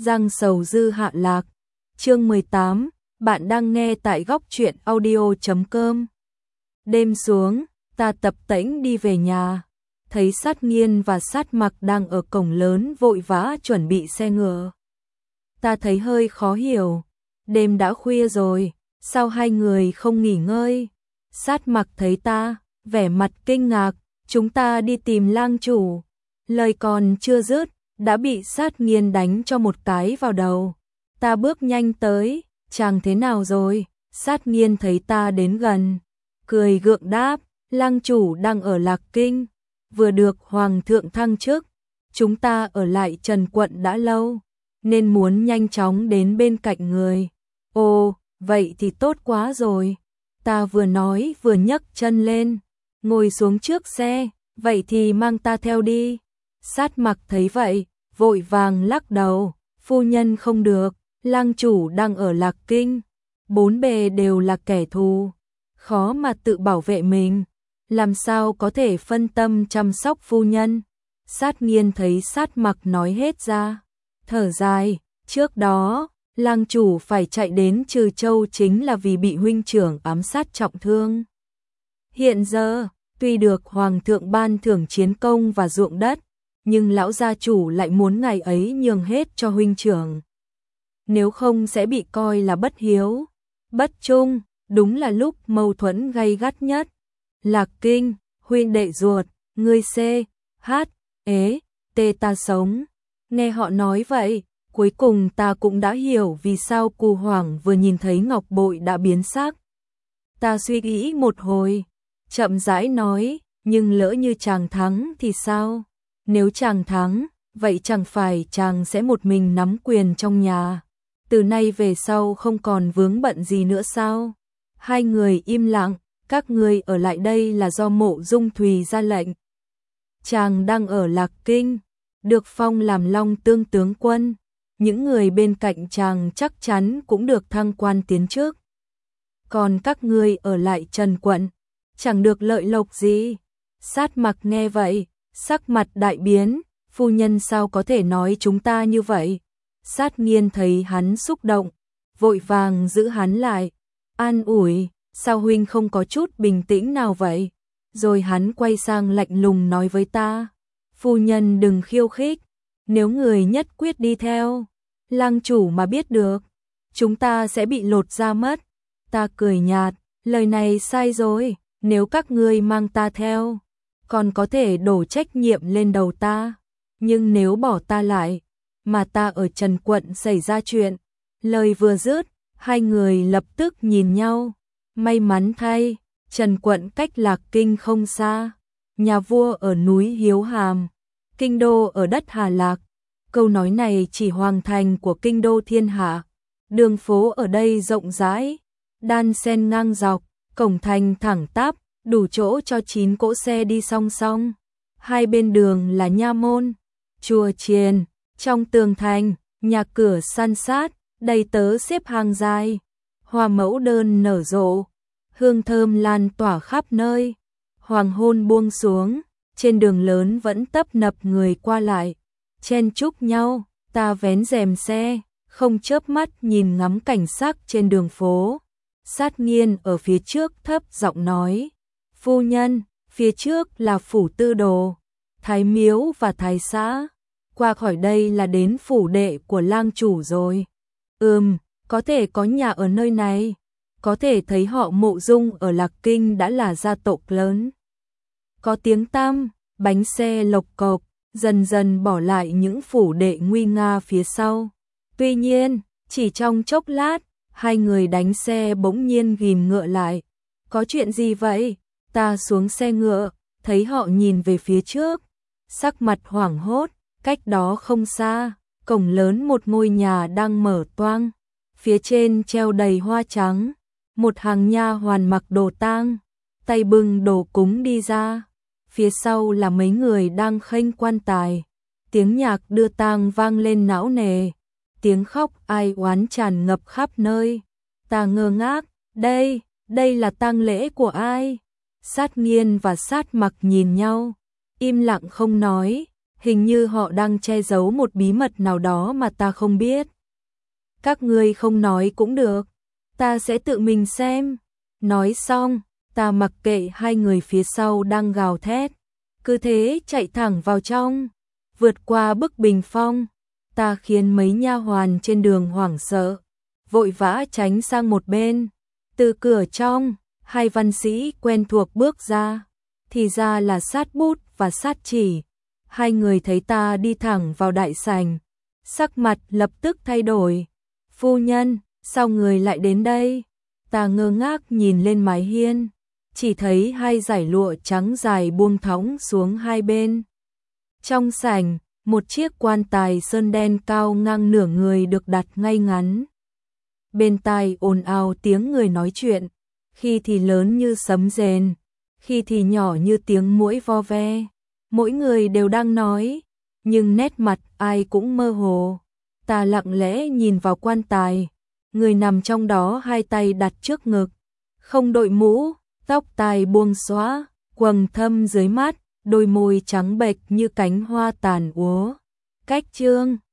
Giang Sầu Dư hạ lạc. Chương 18, bạn đang nghe tại góc truyện audio.com. Đêm xuống, ta tập tễnh đi về nhà, thấy Sát Nghiên và Sát Mặc đang ở cổng lớn vội vã chuẩn bị xe ngựa. Ta thấy hơi khó hiểu, đêm đã khuya rồi, sao hai người không nghỉ ngơi? Sát Mặc thấy ta, vẻ mặt kinh ngạc, chúng ta đi tìm lang chủ. Lời còn chưa dứt, đã bị Sát Nghiên đánh cho một cái vào đầu. Ta bước nhanh tới, chàng thế nào rồi? Sát Nghiên thấy ta đến gần, cười gượng đáp, lang chủ đang ở Lạc Kinh, vừa được hoàng thượng thăng chức, chúng ta ở lại Trần quận đã lâu, nên muốn nhanh chóng đến bên cạnh người. Ồ, vậy thì tốt quá rồi. Ta vừa nói vừa nhấc chân lên, ngồi xuống trước xe, vậy thì mang ta theo đi. Sát Mặc thấy vậy, vội vàng lắc đầu, phu nhân không được, lang chủ đang ở Lạc Kinh, bốn bề đều là kẻ thù, khó mà tự bảo vệ mình, làm sao có thể phân tâm chăm sóc phu nhân. Sát Nghiên thấy Sát Mặc nói hết ra, thở dài, trước đó, lang chủ phải chạy đến Trừ Châu chính là vì bị huynh trưởng ám sát trọng thương. Hiện giờ, tuy được hoàng thượng ban thưởng chiến công và ruộng đất, nhưng lão gia chủ lại muốn ngày ấy nhường hết cho huynh trưởng. Nếu không sẽ bị coi là bất hiếu, bất trung, đúng là lúc mâu thuẫn gay gắt nhất. Lạc Kinh, huynh đệ ruột, ngươi C, H, ế, tê ta sống. Nghe họ nói vậy, cuối cùng ta cũng đã hiểu vì sao Cù Hoàng vừa nhìn thấy ngọc bội đã biến sắc. Ta suy nghĩ một hồi, chậm rãi nói, nhưng lỡ như chàng thắng thì sao? Nếu chàng thắng, vậy chẳng phải chàng sẽ một mình nắm quyền trong nhà, từ nay về sau không còn vướng bận gì nữa sao? Hai người im lặng, các ngươi ở lại đây là do Mộ Dung Thùy ra lệnh. Chàng đang ở Lạc Kinh, được phong làm Long Tương tướng quân, những người bên cạnh chàng chắc chắn cũng được thăng quan tiến chức. Còn các ngươi ở lại Trần quận, chẳng được lợi lộc gì. Sát Mặc nghe vậy, sắc mặt đại biến, phu nhân sao có thể nói chúng ta như vậy? Sát Nghiên thấy hắn xúc động, vội vàng giữ hắn lại, an ủi, sao huynh không có chút bình tĩnh nào vậy? Rồi hắn quay sang lạnh lùng nói với ta, phu nhân đừng khiêu khích, nếu người nhất quyết đi theo, lang chủ mà biết được, chúng ta sẽ bị lột da mất. Ta cười nhạt, lời này sai rồi, nếu các ngươi mang ta theo, còn có thể đổ trách nhiệm lên đầu ta, nhưng nếu bỏ ta lại, mà ta ở Trần quận xảy ra chuyện. Lời vừa dứt, hai người lập tức nhìn nhau. May mắn thay, Trần quận cách Lạc Kinh không xa, nhà vua ở núi Hiếu Hàm, kinh đô ở đất Hà Lạc. Câu nói này chỉ hoàng thành của kinh đô thiên hạ. Đường phố ở đây rộng rãi, đan xen ngang dọc, cổng thành thẳng tắp, đủ chỗ cho 9 cỗ xe đi song song. Hai bên đường là nha môn, chùa chiền, trong tường thành, nhà cửa san sát, đầy tớ xếp hàng dài, hoa mẫu đơn nở rộ, hương thơm lan tỏa khắp nơi. Hoàng hôn buông xuống, trên đường lớn vẫn tấp nập người qua lại, chen chúc nhau. Ta vén rèm xe, không chớp mắt nhìn ngắm cảnh sắc trên đường phố. Sát Nghiên ở phía trước thấp giọng nói, phu nhân, phía trước là phủ tư đồ, thái miếu và thái xã, qua khỏi đây là đến phủ đệ của lang chủ rồi. Có thể có nhà ở nơi này, có thể thấy họ Mộ Dung ở Lạc Kinh đã là gia tộc lớn. Có tiếng tăm, bánh xe lộc cộc, dần dần bỏ lại những phủ đệ nguy nga phía sau. Tuy nhiên, chỉ trong chốc lát, hai người đánh xe bỗng nhiên ghim ngựa lại. Có chuyện gì vậy? Ta xuống xe ngựa, thấy họ nhìn về phía trước, sắc mặt hoảng hốt. Cách đó không xa, cổng lớn một ngôi nhà đang mở toang, phía trên treo đầy hoa trắng, một hàng nha hoàn mặc đồ tang, tay bưng đồ cúng đi ra, phía sau là mấy người đang khênh quan tài, tiếng nhạc đưa tang vang lên não nề, tiếng khóc ai oán tràn ngập khắp nơi. Ta ngơ ngác, đây là tang lễ của ai? Sát Nghiên và Sát Mặc nhìn nhau, im lặng không nói. hình như họ đang che giấu một bí mật nào đó mà ta không biết. Các ngươi không nói cũng được, ta sẽ tự mình xem. Nói xong, ta mặc kệ hai người phía sau đang gào thét, cứ thế chạy thẳng vào trong, vượt qua bức bình phong. Ta khiến mấy nha hoàn trên đường hoảng sợ, vội vã tránh sang một bên. Từ cửa trong, hai văn sĩ quen thuộc bước ra, thì ra là Sát Bút và Sát Chỉ. Hai người thấy ta đi thẳng vào đại sảnh, sắc mặt lập tức thay đổi. Phu nhân, sao người lại đến đây? Ta ngơ ngác nhìn lên mái hiên, chỉ thấy hai dải lụa trắng dài buông thõng xuống hai bên. Trong sảnh, một chiếc quan tài sơn đen cao ngang nửa người được đặt ngay ngắn. Bên tai ồn ào tiếng người nói chuyện, khi thì lớn như sấm rền, khi thì nhỏ như tiếng muỗi vo ve. Mỗi người đều đang nói, nhưng nét mặt ai cũng mơ hồ. Ta lặng lẽ nhìn vào quan tài, người nằm trong đó hai tay đặt trước ngực, không đội mũ, tóc tai buông xõa, quầng thâm dưới mắt, đôi môi trắng bệch như cánh hoa tàn úa. Cách chương